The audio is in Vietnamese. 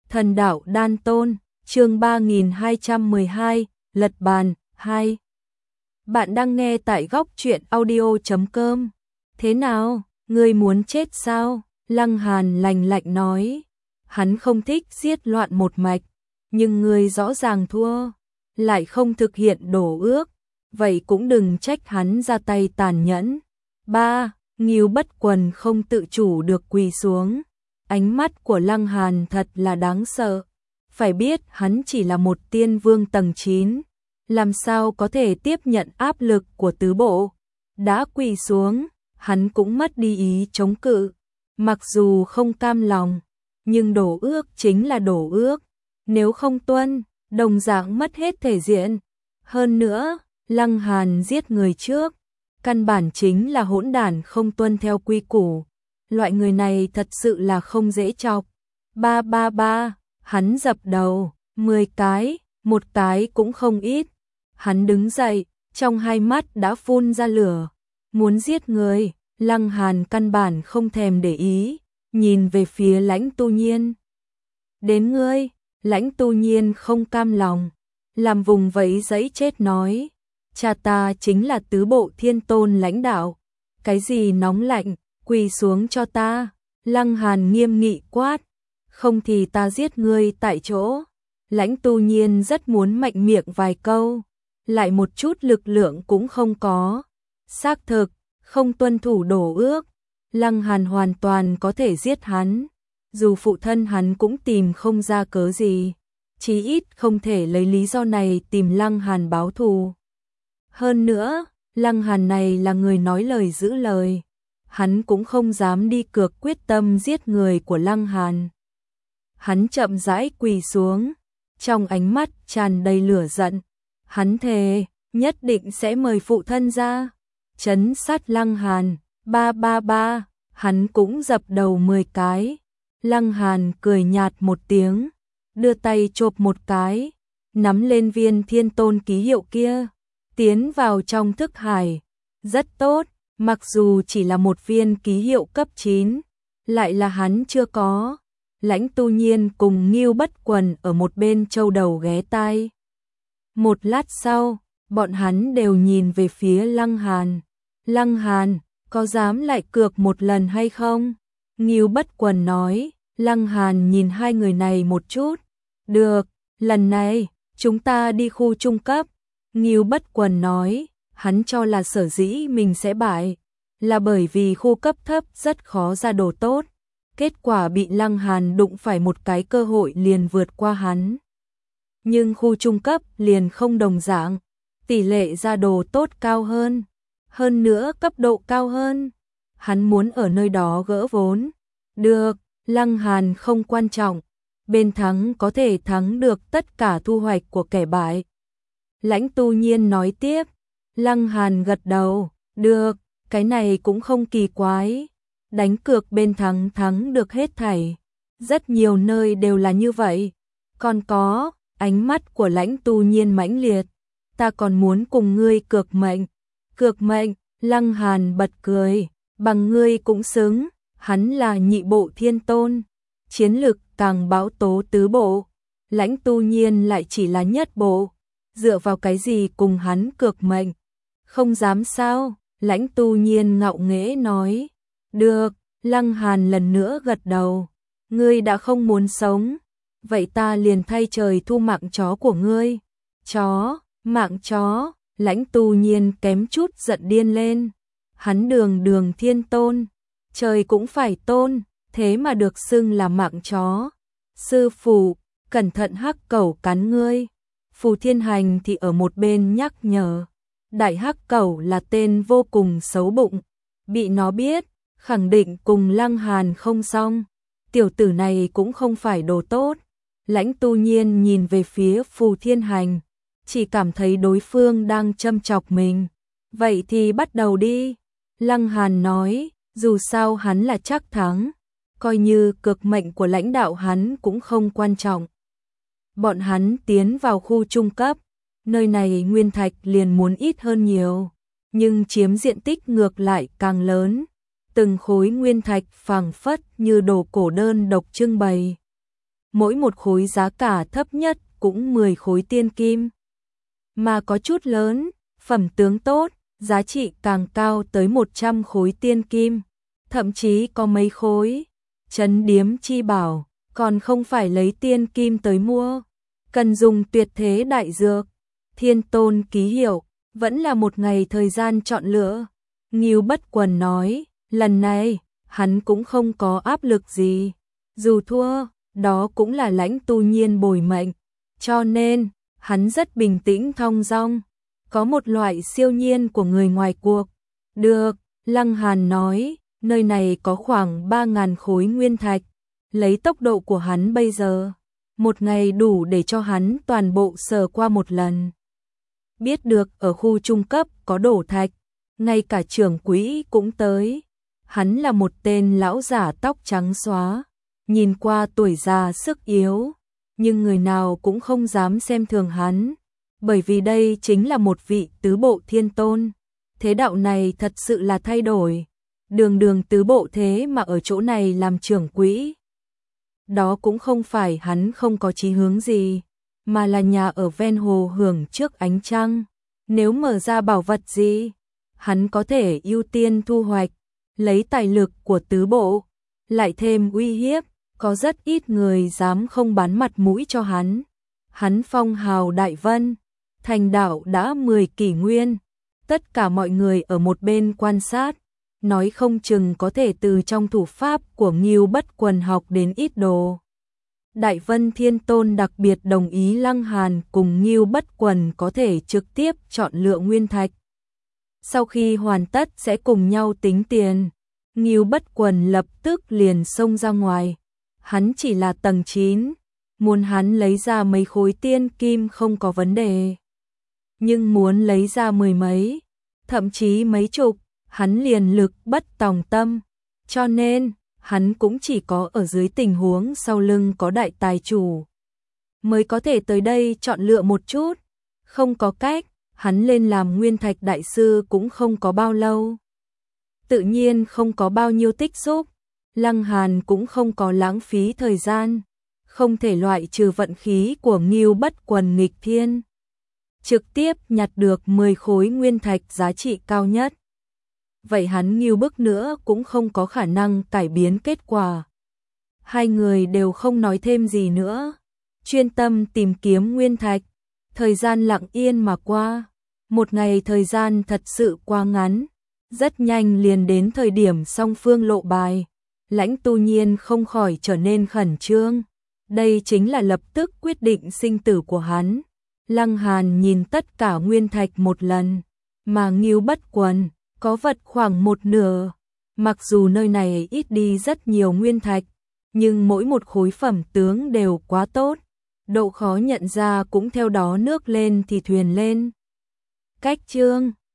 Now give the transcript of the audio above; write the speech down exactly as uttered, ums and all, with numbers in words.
Thần đạo đan tôn, chương ba nghìn hai trăm mười hai, lật bàn, hai. Bạn đang nghe tại góc truyện audio chấm com. Thế nào, ngươi muốn chết sao? Lăng Hàn lạnh lạnh nói. Hắn không thích giết loạn một mạch, nhưng ngươi rõ ràng thua, lại không thực hiện đổ ước, vậy cũng đừng trách hắn ra tay tàn nhẫn. Ba, Ngưu Bất Quần không tự chủ được quỳ xuống. Ánh mắt của Lăng Hàn thật là đáng sợ. Phải biết hắn chỉ là một tiên vương tầng chín, làm sao có thể tiếp nhận áp lực của tứ bộ. Đã quỳ xuống, hắn cũng mất đi ý chống cự. Mặc dù không cam lòng, nhưng đổ ước chính là đổ ước. Nếu không tuân, đồng dạng mất hết thể diện. Hơn nữa, Lăng Hàn giết người trước, căn bản chính là hỗn đản không tuân theo quy củ. Loại người này thật sự là không dễ chọc. Ba ba ba, hắn dập đầu, mười cái, một cái cũng không ít. Hắn đứng dậy, trong hai mắt đã phun ra lửa, muốn giết người. Lăng Hàn căn bản không thèm để ý, nhìn về phía Lãnh Tu Nhiên. Đến ngươi, Lãnh Tu Nhiên không cam lòng, làm vùng vẫy giấy chết nói. Cha ta chính là tứ bộ thiên tôn lãnh đạo, cái gì nóng lạnh, quỳ xuống cho ta. Lăng Hàn nghiêm nghị quát, không thì ta giết ngươi tại chỗ. Lãnh Tu Nhiên rất muốn mạnh miệng vài câu, lại một chút lực lượng cũng không có. Xác thực, không tuân thủ đổ ước, Lăng Hàn hoàn toàn có thể giết hắn, dù phụ thân hắn cũng tìm không ra cớ gì, chí ít không thể lấy lý do này tìm Lăng Hàn báo thù. Hơn nữa, Lăng Hàn này là người nói lời giữ lời, hắn cũng không dám đi cược quyết tâm giết người của Lăng Hàn. Hắn chậm rãi quỳ xuống, trong ánh mắt tràn đầy lửa giận. Hắn thề, nhất định sẽ mời phụ thân ra, trấn sát Lăng Hàn. Ba ba ba, hắn cũng dập đầu mười cái. Lăng Hàn cười nhạt một tiếng, đưa tay chộp một cái, nắm lên viên thiên tôn ký hiệu kia, tiến vào trong thức hải. Rất tốt, mặc dù chỉ là một viên ký hiệu cấp chín, lại là hắn chưa có. Lãnh Tu Nhiên cùng Ngưu Bất Quần ở một bên châu đầu ghé tai. Một lát sau, bọn hắn đều nhìn về phía Lăng Hàn. Lăng Hàn, có dám lại cược một lần hay không? Ngưu Bất Quần nói. Lăng Hàn nhìn hai người này một chút. Được, lần này, chúng ta đi khu trung cấp. Ngưu Bất Quần nói, hắn cho là sở dĩ mình sẽ bại, là bởi vì khu cấp thấp rất khó ra đồ tốt. Kết quả bị Lăng Hàn đụng phải một cái cơ hội liền vượt qua hắn. Nhưng khu trung cấp liền không đồng dạng, tỷ lệ ra đồ tốt cao hơn, hơn nữa cấp độ cao hơn. Hắn muốn ở nơi đó gỡ vốn. Được, Lăng Hàn không quan trọng, bên thắng có thể thắng được tất cả thu hoạch của kẻ bại. Lãnh Tu Nhiên nói tiếp. Lăng Hàn gật đầu, được, cái này cũng không kỳ quái. Đánh cược bên thắng thắng được hết thảy, rất nhiều nơi đều là như vậy. Còn có, ánh mắt của Lãnh Tu Nhiên mãnh liệt, ta còn muốn cùng ngươi cược mệnh. Cược mệnh? Lăng Hàn bật cười, bằng ngươi cũng xứng, hắn là nhị bộ thiên tôn, chiến lực càng bão tố tứ bộ. Lãnh Tu Nhiên lại chỉ là nhất bộ, dựa vào cái gì cùng hắn cược mệnh? Không dám sao? Lãnh Tu Nhiên ngạo nghễ nói. Được, Lăng Hàn lần nữa gật đầu. Ngươi đã không muốn sống, vậy ta liền thay trời thu mạng chó của ngươi. Chó, mạng chó. Lãnh Tu Nhiên kém chút giận điên lên. Hắn đường đường thiên tôn, trời cũng phải tôn, thế mà được xưng là mạng chó. Sư phụ, cẩn thận hắc cẩu cắn ngươi. Phù Thiên Hành thì ở một bên nhắc nhở. Đại hắc cẩu là tên vô cùng xấu bụng, bị nó biết, khẳng định cùng Lăng Hàn không xong. Tiểu tử này cũng không phải đồ tốt. Lãnh Tu Nhiên nhìn về phía Phù Thiên Hành, chỉ cảm thấy đối phương đang châm chọc mình. Vậy thì bắt đầu đi. Lăng Hàn nói, dù sao hắn là chắc thắng, coi như cược mệnh của lãnh đạo hắn cũng không quan trọng. Bọn hắn tiến vào khu trung cấp, nơi này nguyên thạch liền muốn ít hơn nhiều, nhưng chiếm diện tích ngược lại càng lớn. Từng khối nguyên thạch phảng phất như đồ cổ đơn độc trưng bày. mỗi một khối giá cả thấp nhất cũng mười khối tiên kim. Mà có chút lớn, phẩm tướng tốt, giá trị càng cao tới một trăm khối tiên kim, thậm chí có mấy khối trấn điếm chi bảo, còn không phải lấy tiên kim tới mua, cần dùng tuyệt thế đại dược. Thiên Tôn ký hiệu, vẫn là một ngày thời gian chọn lựa. Ngưu Bất Quần nói, lần này, hắn cũng không có áp lực gì. Dù thua, đó cũng là Lãnh Tu Nhiên bồi mệnh, cho nên, hắn rất bình tĩnh thong dong, có một loại siêu nhiên của người ngoài cuộc. Được, Lăng Hàn nói, nơi này có khoảng ba ngàn khối nguyên thạch, lấy tốc độ của hắn bây giờ, một ngày đủ để cho hắn toàn bộ sờ qua một lần. Biết được ở khu trung cấp có đổ thạch, ngay cả trưởng quỹ cũng tới. Hắn là một tên lão giả tóc trắng xóa, nhìn qua tuổi già sức yếu, nhưng người nào cũng không dám xem thường hắn, bởi vì đây chính là một vị tứ bộ thiên tôn. Thế đạo này thật sự là thay đổi, đường đường tứ bộ thế mà ở chỗ này làm trưởng quỹ. Đó cũng không phải hắn không có chí hướng gì, mà là nhà ở ven hồ hưởng trước ánh trăng. Nếu mở ra bảo vật gì, hắn có thể ưu tiên thu hoạch, lấy tài lực của tứ bộ, lại thêm uy hiếp, có rất ít người dám không bán mặt mũi cho hắn. Hắn phong hào đại vân, thành đạo đã mười kỷ nguyên, tất cả mọi người ở một bên quan sát, nói không chừng có thể từ trong thủ pháp của Ngưu Bất Quần học đến ít đồ. Đại Vân Thiên Tôn đặc biệt đồng ý Lăng Hàn cùng Ngưu Bất Quần có thể trực tiếp chọn lựa nguyên thạch. Sau khi hoàn tất sẽ cùng nhau tính tiền. Ngưu Bất Quần lập tức liền xông ra ngoài. Hắn chỉ là tầng chín, muốn hắn lấy ra mấy khối tiên kim không có vấn đề. Nhưng muốn lấy ra mười mấy, thậm chí mấy chục, hắn liền lực bất tòng tâm. Cho nên, hắn cũng chỉ có ở dưới tình huống sau lưng có đại tài chủ mới có thể tới đây chọn lựa một chút. Không có cách, hắn lên làm nguyên thạch đại sư cũng không có bao lâu. Tự nhiên không có bao nhiêu tích xúc. Lăng Hàn cũng không có lãng phí thời gian, không thể loại trừ vận khí của Ngưu Bất Quần nghịch thiên. Trực tiếp nhặt được mười khối nguyên thạch giá trị cao nhất. Vậy hắn Ngưu Bức nữa cũng không có khả năng cải biến kết quả. Hai người đều không nói thêm gì nữa, chuyên tâm tìm kiếm nguyên thạch. Thời gian lặng yên mà qua, một ngày thời gian thật sự quá ngắn, rất nhanh liền đến thời điểm song phương lộ bài. Lãnh Tu Nhiên không khỏi trở nên khẩn trương, đây chính là lập tức quyết định sinh tử của hắn. Lăng Hàn nhìn tất cả nguyên thạch một lần, mà Ngưu Bất Quần có vật khoảng một nửa. Mặc dù nơi này ít đi rất nhiều nguyên thạch, nhưng mỗi một khối phẩm tướng đều quá tốt, độ khó nhận ra cũng theo đó nước lên thì thuyền lên. Cách chương